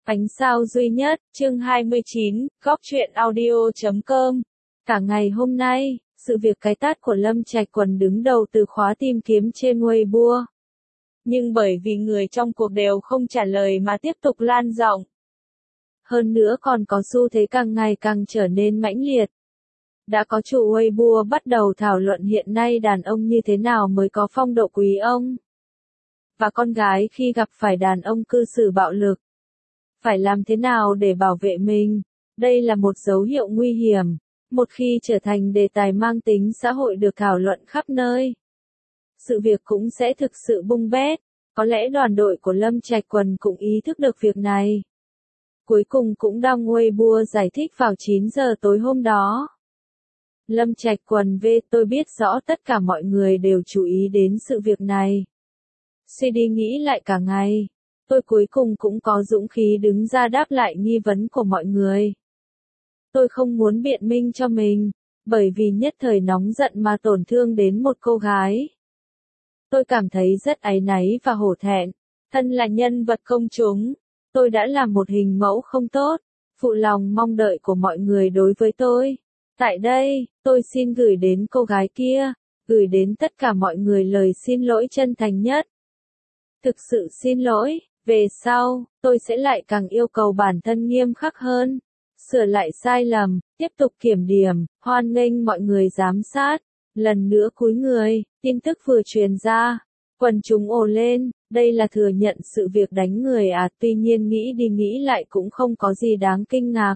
Ánh sao duy nhất, chương 29, góc truyện audio.com. Cả ngày hôm nay, sự việc cái tát của Lâm Trạch Quần đứng đầu từ khóa tìm kiếm trên Weibo. Nhưng bởi vì người trong cuộc đều không trả lời mà tiếp tục lan rộng. Hơn nữa còn có xu thế càng ngày càng trở nên mãnh liệt. Đã có chủ Weibo bắt đầu thảo luận hiện nay đàn ông như thế nào mới có phong độ quý ông. Và con gái khi gặp phải đàn ông cư xử bạo lực. Phải làm thế nào để bảo vệ mình? Đây là một dấu hiệu nguy hiểm. Một khi trở thành đề tài mang tính xã hội được thảo luận khắp nơi, sự việc cũng sẽ thực sự bung bét. Có lẽ đoàn đội của Lâm Trạch Quần cũng ý thức được việc này. Cuối cùng cũng đăng Weibo giải thích vào 9 giờ tối hôm đó. Lâm Trạch Quần về tôi biết rõ tất cả mọi người đều chú ý đến sự việc này. Suy đi nghĩ lại cả ngày. Tôi cuối cùng cũng có dũng khí đứng ra đáp lại nghi vấn của mọi người. Tôi không muốn biện minh cho mình, bởi vì nhất thời nóng giận mà tổn thương đến một cô gái. Tôi cảm thấy rất áy náy và hổ thẹn. Thân là nhân vật công chúng, tôi đã làm một hình mẫu không tốt, phụ lòng mong đợi của mọi người đối với tôi. Tại đây, tôi xin gửi đến cô gái kia, gửi đến tất cả mọi người lời xin lỗi chân thành nhất. Thực sự xin lỗi. Về sau, tôi sẽ lại càng yêu cầu bản thân nghiêm khắc hơn, sửa lại sai lầm, tiếp tục kiểm điểm, hoan nghênh mọi người giám sát. Lần nữa cúi người, tin tức vừa truyền ra, quần chúng ồ lên, đây là thừa nhận sự việc đánh người à, tuy nhiên nghĩ đi nghĩ lại cũng không có gì đáng kinh ngạc.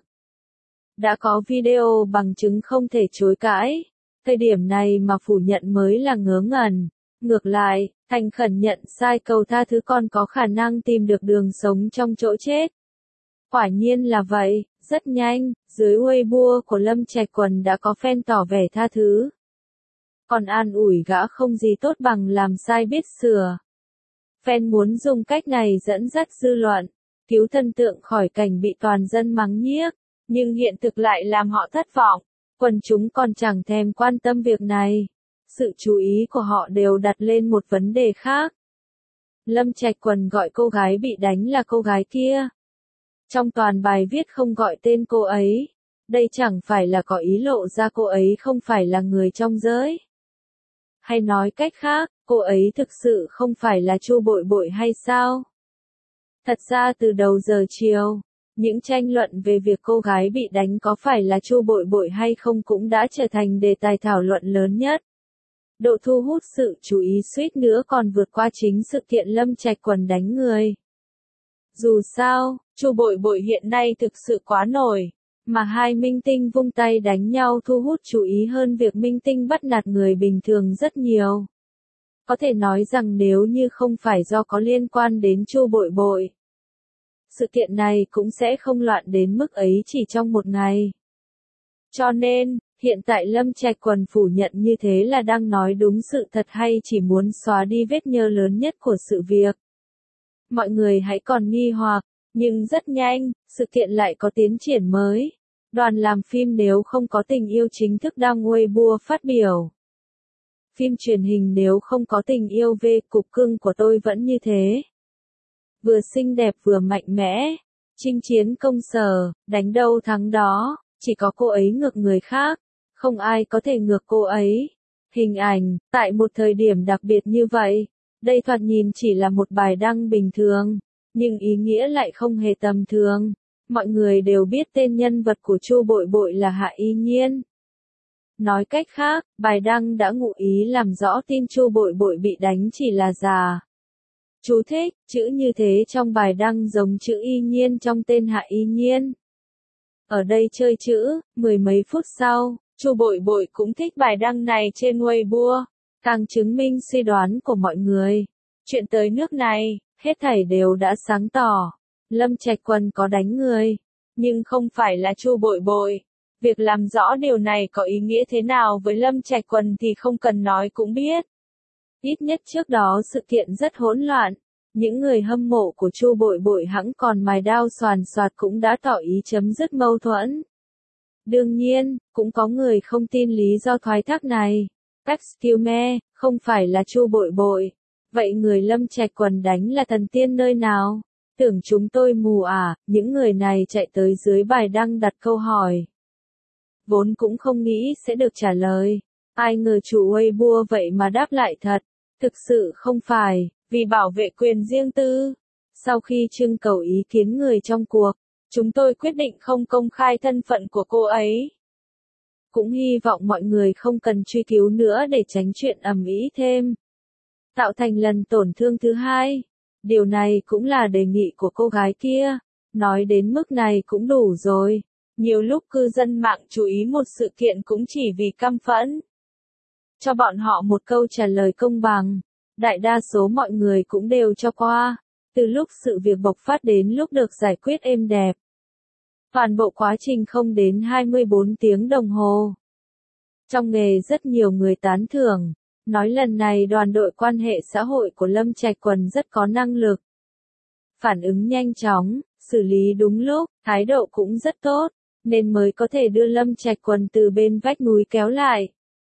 Đã có video bằng chứng không thể chối cãi, thời điểm này mà phủ nhận mới là ngớ ngẩn. Ngược lại, thành khẩn nhận sai cầu tha thứ còn có khả năng tìm được đường sống trong chỗ chết. Quả nhiên là vậy, rất nhanh, dưới Weibo của Lâm Trạch Quần đã có fan tỏ vẻ tha thứ. Còn an ủi gã không gì tốt bằng làm sai biết sửa. Fan muốn dùng cách này dẫn dắt dư luận, cứu thần tượng khỏi cảnh bị toàn dân mắng nhiếc, nhưng hiện thực lại làm họ thất vọng. Quần chúng còn chẳng thèm quan tâm việc này. Sự chú ý của họ đều đặt lên một vấn đề khác. Lâm Trạch Quần gọi cô gái bị đánh là cô gái kia. Trong toàn bài viết không gọi tên cô ấy. Đây chẳng phải là có ý lộ ra cô ấy không phải là người trong giới. Hay nói cách khác, cô ấy thực sự không phải là Chu Bội Bội hay sao? Thật ra từ đầu giờ chiều, những tranh luận về việc cô gái bị đánh có phải là Chu Bội Bội hay không cũng đã trở thành đề tài thảo luận lớn nhất. Độ thu hút sự chú ý suýt nữa còn vượt qua chính sự kiện Lâm Trạch Quần đánh người. Dù sao, Chu Bội Bội hiện nay thực sự quá nổi, mà hai minh tinh vung tay đánh nhau thu hút chú ý hơn việc minh tinh bắt nạt người bình thường rất nhiều. Có thể nói rằng nếu như không phải do có liên quan đến Chu Bội Bội, sự kiện này cũng sẽ không loạn đến mức ấy chỉ trong một ngày. Cho nên, hiện tại Lâm Trạch Quần phủ nhận như thế là đang nói đúng sự thật hay chỉ muốn xóa đi vết nhơ lớn nhất của sự việc. Mọi người hãy còn nghi hoặc, nhưng rất nhanh, sự kiện lại có tiến triển mới. Đoàn làm phim Nếu Không Có Tình Yêu chính thức đăng Weibo phát biểu. Phim truyền hình Nếu Không Có Tình Yêu về cục cưng của tôi vẫn như thế. Vừa xinh đẹp vừa mạnh mẽ, chinh chiến công sở, đánh đâu thắng đó, chỉ có cô ấy ngược người khác. Không ai có thể ngược cô ấy. Hình ảnh, tại một thời điểm đặc biệt như vậy, đây thoạt nhìn chỉ là một bài đăng bình thường, nhưng ý nghĩa lại không hề tầm thường. Mọi người đều biết tên nhân vật của Chu Bội Bội là Hạ Y Nhiên. Nói cách khác, bài đăng đã ngụ ý làm rõ tin Chu Bội Bội bị đánh chỉ là giả. Chú thích, chữ như thế trong bài đăng giống chữ Y Nhiên trong tên Hạ Y Nhiên. Ở đây chơi chữ, mười mấy phút sau, Chu Bội Bội cũng thích bài đăng này trên Weibo, càng chứng minh suy đoán của mọi người. Chuyện tới nước này, hết thảy đều đã sáng tỏ. Lâm Trạch Quần có đánh người, nhưng không phải là Chu Bội Bội. Việc làm rõ điều này có ý nghĩa thế nào với Lâm Trạch Quần thì không cần nói cũng biết. Ít nhất trước đó sự kiện rất hỗn loạn. Những người hâm mộ của Chu Bội Bội hẵng còn mài đao xoàn xoạt cũng đã tỏ ý chấm dứt mâu thuẫn. Đương nhiên, cũng có người không tin lý do thoái thác này. Excuse me, không phải là Chu Bội Bội. Vậy người Lâm Trạch Quần đánh là thần tiên nơi nào? Tưởng chúng tôi mù à, những người này chạy tới dưới bài đăng đặt câu hỏi. Vốn cũng không nghĩ sẽ được trả lời. Ai ngờ chủ Weibo vậy mà đáp lại thật. Thực sự không phải, vì bảo vệ quyền riêng tư. Sau khi trưng cầu ý kiến người trong cuộc, chúng tôi quyết định không công khai thân phận của cô ấy. Cũng hy vọng mọi người không cần truy cứu nữa để tránh chuyện ầm ĩ thêm. Tạo thành lần tổn thương thứ hai. Điều này cũng là đề nghị của cô gái kia. Nói đến mức này cũng đủ rồi. Nhiều lúc cư dân mạng chú ý một sự kiện cũng chỉ vì căm phẫn. Cho bọn họ một câu trả lời công bằng. Đại đa số mọi người cũng đều cho qua. Từ lúc sự việc bộc phát đến lúc được giải quyết êm đẹp. Toàn bộ quá trình không đến 24 tiếng đồng hồ. Trong nghề rất nhiều người tán thưởng. Nói lần này đoàn đội quan hệ xã hội của Lâm Trạch Quần rất có năng lực. Phản ứng nhanh chóng, xử lý đúng lúc, thái độ cũng rất tốt, nên mới có thể đưa Lâm Trạch Quần từ bên vách núi kéo lại.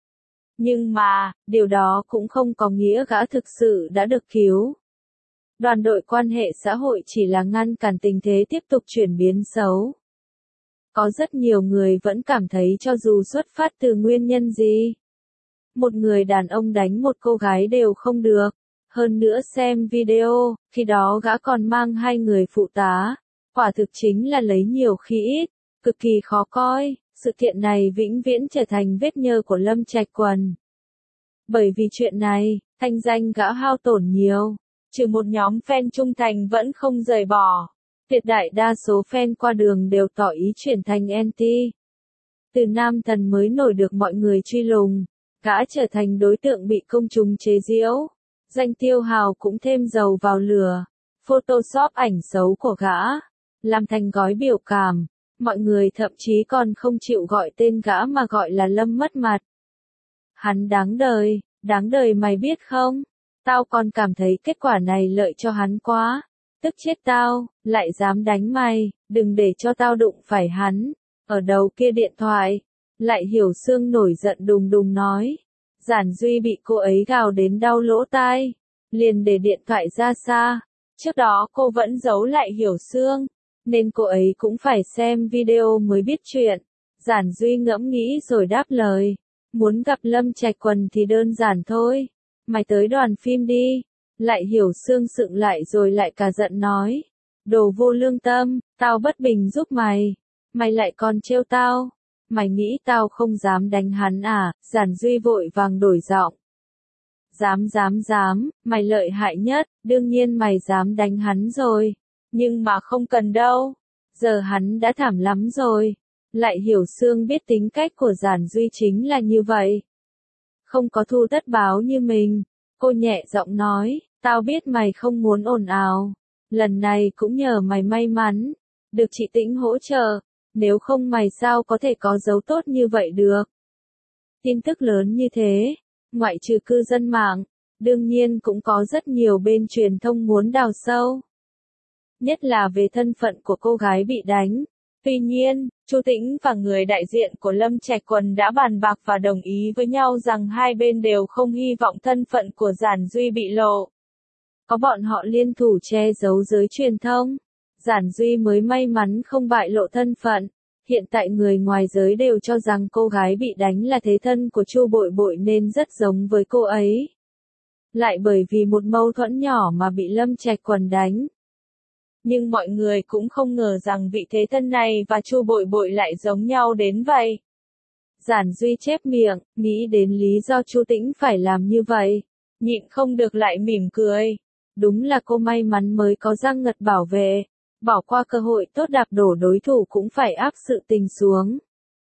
Nhưng mà, điều đó cũng không có nghĩa gã thực sự đã được cứu. Đoàn đội quan hệ xã hội chỉ là ngăn cản tình thế tiếp tục chuyển biến xấu. Có rất nhiều người vẫn cảm thấy cho dù xuất phát từ nguyên nhân gì, một người đàn ông đánh một cô gái đều không được. Hơn nữa xem video, khi đó gã còn mang hai người phụ tá. Quả thực chính là lấy nhiều khi ít, cực kỳ khó coi. Sự kiện này vĩnh viễn trở thành vết nhơ của Lâm Trạch Quần. Bởi vì chuyện này, thanh danh gã hao tổn nhiều. Trừ một nhóm fan trung thành vẫn không rời bỏ. Tuyệt đại đa số fan qua đường đều tỏ ý chuyển thành anti. Từ nam thần mới nổi được mọi người truy lùng, gã trở thành đối tượng bị công chúng chế giễu. Danh tiêu hào cũng thêm dầu vào lửa. Photoshop ảnh xấu của gã, làm thành gói biểu cảm. Mọi người thậm chí còn không chịu gọi tên gã mà gọi là Lâm mất mặt. Hắn đáng đời mày biết không? Tao còn cảm thấy kết quả này lợi cho hắn quá. Tức chết tao, lại dám đánh mày, đừng để cho tao đụng phải hắn. Ở đầu kia điện thoại, lại Hiểu Sương nổi giận đùng đùng nói. Giản Duy bị cô ấy gào đến đau lỗ tai, liền để điện thoại ra xa. Trước đó cô vẫn giấu lại Hiểu Sương, nên cô ấy cũng phải xem video mới biết chuyện. Giản Duy ngẫm nghĩ rồi đáp lời. Muốn gặp Lâm Trạch Quần thì đơn giản thôi. Mày tới đoàn phim đi. Lại Hiểu Sương sững lại rồi lại cả giận nói. Đồ vô lương tâm, tao bất bình giúp mày. Mày lại còn trêu tao. Mày nghĩ tao không dám đánh hắn à? Giản Duy vội vàng đổi giọng. Dám, mày lợi hại nhất, đương nhiên mày dám đánh hắn rồi. Nhưng mà không cần đâu. Giờ hắn đã thảm lắm rồi. Lại Hiểu Sương biết tính cách của Giản Duy chính là như vậy. Không có thu tất báo như mình. Cô nhẹ giọng nói, tao biết mày không muốn ồn ào. Lần này cũng nhờ mày may mắn. Được chị Tĩnh hỗ trợ. Nếu không mày sao có thể có dấu tốt như vậy được. Tin tức lớn như thế, ngoại trừ cư dân mạng, đương nhiên cũng có rất nhiều bên truyền thông muốn đào sâu. Nhất là về thân phận của cô gái bị đánh. Tuy nhiên, Chu Tĩnh và người đại diện của Lâm Trạch Quần đã bàn bạc và đồng ý với nhau rằng hai bên đều không hy vọng thân phận của Giản Duy bị lộ. Có bọn họ liên thủ che giấu giới truyền thông. Giản Duy mới may mắn không bại lộ thân phận. Hiện tại người ngoài giới đều cho rằng cô gái bị đánh là thế thân của Chu Bội Bội nên rất giống với cô ấy. Lại bởi vì một mâu thuẫn nhỏ mà bị Lâm Trạch Quần đánh. Nhưng mọi người cũng không ngờ rằng vị thế thân này và Chu Bội Bội lại giống nhau đến vậy. Giản Duy chép miệng, nghĩ đến lý do Chu Tĩnh phải làm như vậy. Nhịn không được lại mỉm cười. Đúng là cô may mắn mới có răng ngật bảo vệ. Bỏ qua cơ hội tốt đạp đổ đối thủ cũng phải áp sự tình xuống.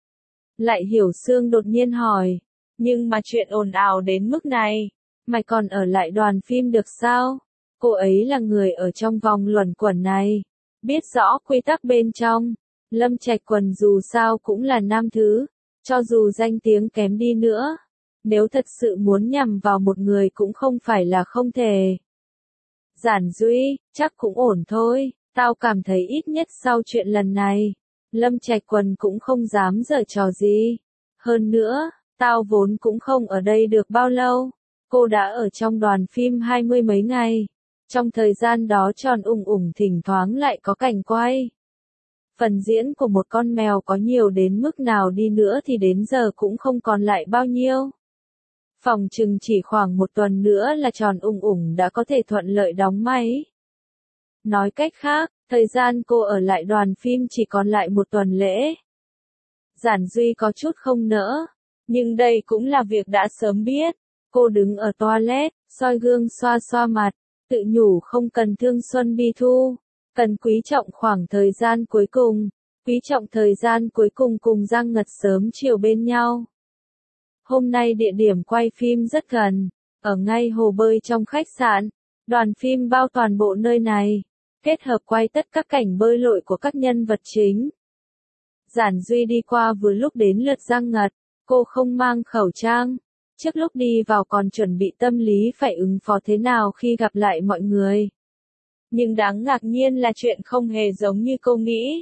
Lại Hiểu Sương đột nhiên hỏi. Nhưng mà chuyện ồn ào đến mức này, mày còn ở lại đoàn phim được sao? Cô ấy là người ở trong vòng luẩn quẩn này. Biết rõ quy tắc bên trong. Lâm Trạch Quần dù sao cũng là nam thứ. Cho dù danh tiếng kém đi nữa. Nếu thật sự muốn nhằm vào một người cũng không phải là không thể. Giản Duy, chắc cũng ổn thôi. Tao cảm thấy ít nhất sau chuyện lần này, Lâm Trạch Quần cũng không dám giở trò gì. Hơn nữa, tao vốn cũng không ở đây được bao lâu. Cô đã ở trong đoàn phim 20 mấy ngày. Trong thời gian đó Tròn Ung Ung thỉnh thoảng lại có cảnh quay. Phần diễn của một con mèo có nhiều đến mức nào đi nữa thì đến giờ cũng không còn lại bao nhiêu. Phòng chừng chỉ khoảng một tuần nữa là Tròn Ung Ung đã có thể thuận lợi đóng máy. Nói cách khác, thời gian cô ở lại đoàn phim chỉ còn lại một tuần lễ. Giản Duy có chút không nỡ, nhưng đây cũng là việc đã sớm biết. Cô đứng ở toilet, soi gương xoa xoa mặt, tự nhủ không cần thương Xuân Bi Thu, cần quý trọng khoảng thời gian cuối cùng, quý trọng thời gian cuối cùng cùng Giang Ngật sớm chiều bên nhau. Hôm nay địa điểm quay phim rất gần, ở ngay hồ bơi trong khách sạn, đoàn phim bao toàn bộ nơi này, kết hợp quay tất các cảnh bơi lội của các nhân vật chính. Giản Duy đi qua vừa lúc đến lượt Giang Ngật, cô không mang khẩu trang, trước lúc đi vào còn chuẩn bị tâm lý phải ứng phó thế nào khi gặp lại mọi người. Nhưng đáng ngạc nhiên là chuyện không hề giống như cô nghĩ.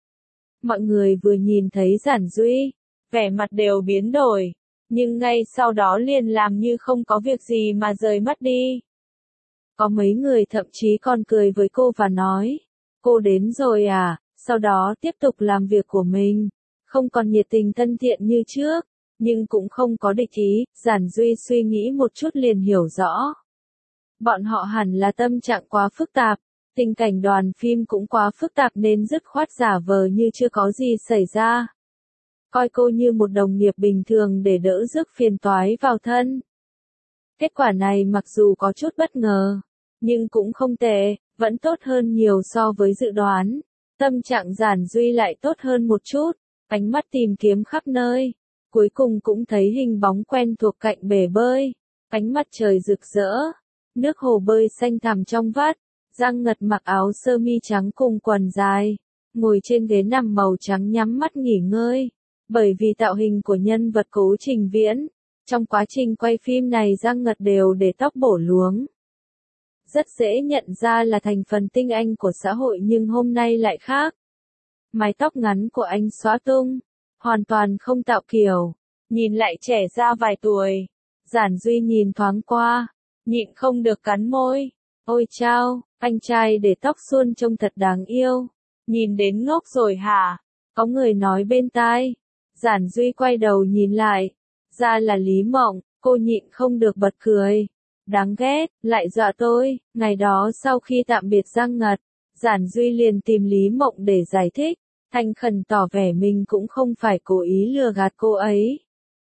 Mọi người vừa nhìn thấy Giản Duy, vẻ mặt đều biến đổi, nhưng ngay sau đó liền làm như không có việc gì mà rời mắt đi. Có mấy người thậm chí còn cười với cô và nói, cô đến rồi à, sau đó tiếp tục làm việc của mình, không còn nhiệt tình thân thiện như trước, nhưng cũng không có địch ý. Giản Duy suy nghĩ một chút liền hiểu rõ. Bọn họ hẳn là tâm trạng quá phức tạp, tình cảnh đoàn phim cũng quá phức tạp nên dứt khoát giả vờ như chưa có gì xảy ra. Coi cô như một đồng nghiệp bình thường để đỡ rước phiền toái vào thân. Kết quả này mặc dù có chút bất ngờ, nhưng cũng không tệ, vẫn tốt hơn nhiều so với dự đoán. Tâm trạng Giản Duy lại tốt hơn một chút, ánh mắt tìm kiếm khắp nơi. Cuối cùng cũng thấy hình bóng quen thuộc cạnh bể bơi, ánh mặt trời rực rỡ, nước hồ bơi xanh thẳm trong vắt. Giang Ngật mặc áo sơ mi trắng cùng quần dài, ngồi trên ghế nằm màu trắng nhắm mắt nghỉ ngơi. Bởi vì tạo hình của nhân vật Cố Trình Viễn, trong quá trình quay phim này Giang Ngật đều để tóc bổ luống. Rất dễ nhận ra là thành phần tinh anh của xã hội nhưng hôm nay lại khác. Mái tóc ngắn của anh xóa tung, hoàn toàn không tạo kiểu, nhìn lại trẻ ra vài tuổi. Giản Duy nhìn thoáng qua, nhịn không được cắn môi. Ôi chao, anh trai để tóc suôn trông thật đáng yêu. Nhìn đến ngốc rồi hả? Có người nói bên tai. Giản Duy quay đầu nhìn lại. Ra là Lý Mộng, cô nhịn không được bật cười. Đáng ghét, lại dọa tôi. Ngày đó sau khi tạm biệt Giang Ngật, Giản Duy liền tìm Lý Mộng để giải thích. Thành khẩn tỏ vẻ mình cũng không phải cố ý lừa gạt cô ấy.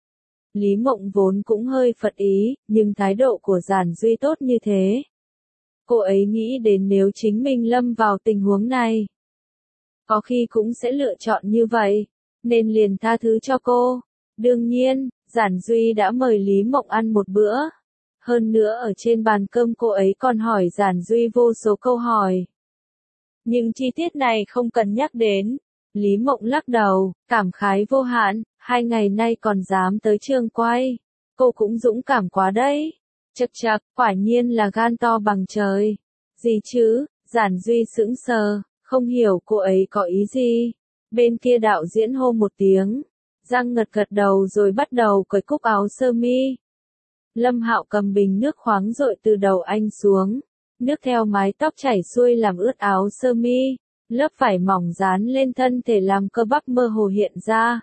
Lý Mộng vốn cũng hơi phật ý, nhưng thái độ của Giản Duy tốt như thế. Cô ấy nghĩ đến nếu chính mình lâm vào tình huống này, có khi cũng sẽ lựa chọn như vậy, nên liền tha thứ cho cô. Đương nhiên, Giản Duy đã mời Lý Mộng ăn một bữa. Hơn nữa ở trên bàn cơm cô ấy còn hỏi Giản Duy vô số câu hỏi. Nhưng chi tiết này không cần nhắc đến. Lý Mộng lắc đầu, cảm khái vô hạn, 2 ngày nay còn dám tới trường quay. Cô cũng dũng cảm quá đấy. Chậc chậc, quả nhiên là gan to bằng trời. Gì chứ? Giản Duy sững sờ, không hiểu cô ấy có ý gì. Bên kia đạo diễn hô một tiếng. Giang Ngật gật đầu rồi bắt đầu cởi cúc áo sơ mi. Lâm Hạo cầm bình nước khoáng rội từ đầu anh xuống. Nước theo mái tóc chảy xuôi làm ướt áo sơ mi. Lớp vải mỏng dán lên thân thể làm cơ bắp mơ hồ hiện ra.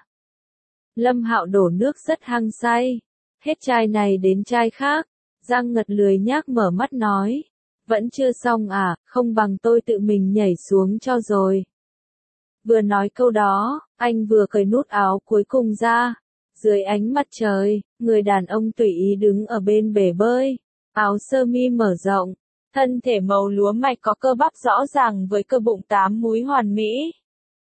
Lâm Hạo đổ nước rất hăng say. Hết chai này đến chai khác. Giang Ngật lười nhác mở mắt nói. Vẫn chưa xong à, không bằng tôi tự mình nhảy xuống cho rồi. Vừa nói câu đó, anh vừa cởi nút áo cuối cùng ra. Dưới ánh mặt trời, người đàn ông tùy ý đứng ở bên bể bơi. Áo sơ mi mở rộng. Thân thể màu lúa mạch có cơ bắp rõ ràng với cơ bụng 8 múi hoàn mỹ.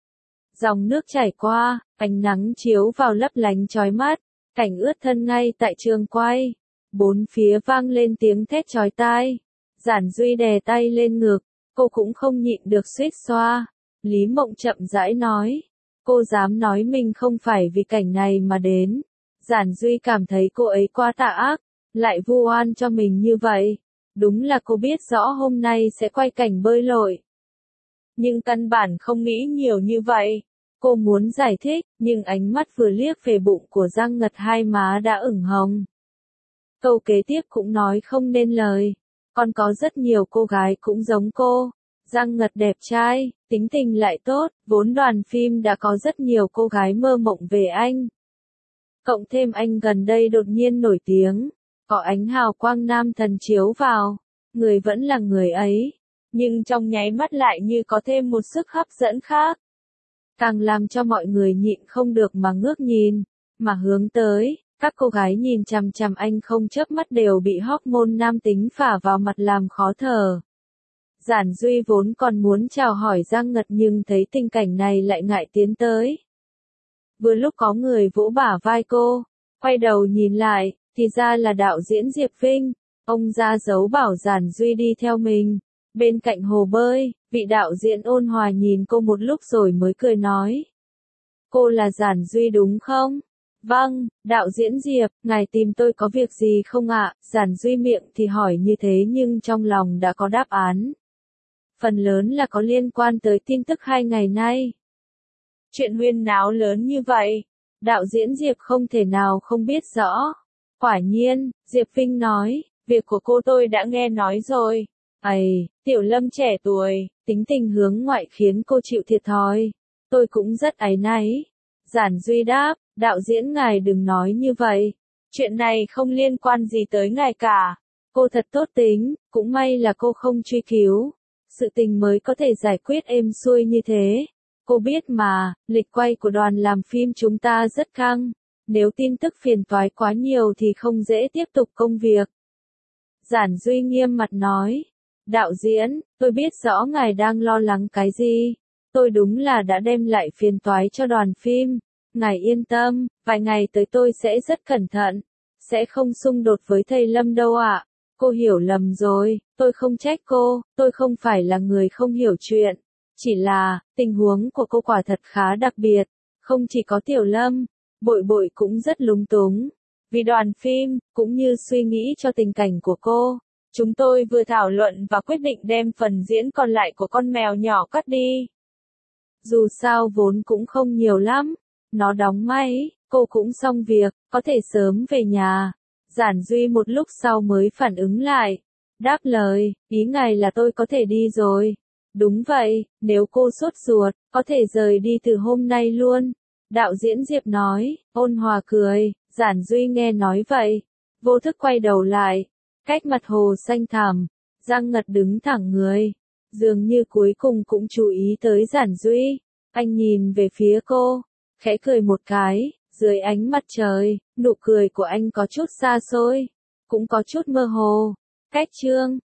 Dòng nước chảy qua, ánh nắng chiếu vào lấp lánh chói mắt, cảnh ướt thân ngay tại trường quay. Bốn phía vang lên tiếng thét chói tai. Giản Duy đè tay lên ngực, cô cũng không nhịn được suýt xoa. Lý Mộng chậm rãi nói, cô dám nói mình không phải vì cảnh này mà đến. Giản Duy cảm thấy cô ấy quá tà ác, lại vu oan cho mình như vậy. Đúng là cô biết rõ hôm nay sẽ quay cảnh bơi lội. Nhưng căn bản không nghĩ nhiều như vậy. Cô muốn giải thích, nhưng ánh mắt vừa liếc về bụng của Giang Ngật hai má đã ửng hồng. Câu kế tiếp cũng nói không nên lời. Còn có rất nhiều cô gái cũng giống cô. Giang Ngật đẹp trai, tính tình lại tốt, vốn đoàn phim đã có rất nhiều cô gái mơ mộng về anh. Cộng thêm anh gần đây đột nhiên nổi tiếng, có ánh hào quang nam thần chiếu vào, người vẫn là người ấy, nhưng trong nháy mắt lại như có thêm một sức hấp dẫn khác. Càng làm cho mọi người nhịn không được mà ngước nhìn, mà hướng tới, các cô gái nhìn chằm chằm anh không chớp mắt đều bị hormone nam tính phả vào mặt làm khó thở. Giản Duy vốn còn muốn chào hỏi Giang Ngật nhưng thấy tình cảnh này lại ngại tiến tới. Vừa lúc có người vỗ bả vai cô, quay đầu nhìn lại, thì ra là đạo diễn Diệp Vinh. Ông ra dấu bảo Giản Duy đi theo mình. Bên cạnh hồ bơi, vị đạo diễn ôn hòa nhìn cô một lúc rồi mới cười nói. Cô là Giản Duy đúng không? Vâng, đạo diễn Diệp, ngài tìm tôi có việc gì không ạ? Giản Duy miệng thì hỏi như thế nhưng trong lòng đã có đáp án. Phần lớn là có liên quan tới tin tức 2 ngày nay. Chuyện huyên náo lớn như vậy, đạo diễn Diệp không thể nào không biết rõ. Quả nhiên, Diệp Vinh nói, việc của cô tôi đã nghe nói rồi. Ây, Tiểu Lâm trẻ tuổi, tính tình hướng ngoại khiến cô chịu thiệt thòi. Tôi cũng rất áy náy. Giản Duy đáp, đạo diễn ngài đừng nói như vậy. Chuyện này không liên quan gì tới ngài cả. Cô thật tốt tính, cũng may là cô không truy cứu. Sự tình mới có thể giải quyết êm xuôi như thế. Cô biết mà, lịch quay của đoàn làm phim chúng ta rất căng. Nếu tin tức phiền toái quá nhiều thì không dễ tiếp tục công việc. Giản Duy nghiêm mặt nói. Đạo diễn, tôi biết rõ ngài đang lo lắng cái gì. Tôi đúng là đã đem lại phiền toái cho đoàn phim. Ngài yên tâm, vài ngày tới tôi sẽ rất cẩn thận. Sẽ không xung đột với thầy Lâm đâu ạ. Cô hiểu lầm rồi, tôi không trách cô, tôi không phải là người không hiểu chuyện. Chỉ là, tình huống của cô quả thật khá đặc biệt. Không chỉ có Tiểu Lâm, Bội Bội cũng rất lúng túng. Vì đoàn phim, cũng như suy nghĩ cho tình cảnh của cô. Chúng tôi vừa thảo luận và quyết định đem phần diễn còn lại của con mèo nhỏ cắt đi. Dù sao vốn cũng không nhiều lắm. Nó đóng máy, cô cũng xong việc, có thể sớm về nhà. Giản Duy một lúc sau mới phản ứng lại. Đáp lời, ý ngài là tôi có thể đi rồi. Đúng vậy, nếu cô sốt ruột, có thể rời đi từ hôm nay luôn. Đạo diễn Diệp nói, ôn hòa cười, Giản Duy nghe nói vậy. Vô thức quay đầu lại, cách mặt hồ xanh thẳm, Giang Ngật đứng thẳng người. Dường như cuối cùng cũng chú ý tới Giản Duy. Anh nhìn về phía cô, khẽ cười một cái, dưới ánh mặt trời, nụ cười của anh có chút xa xôi, cũng có chút mơ hồ. Cách chương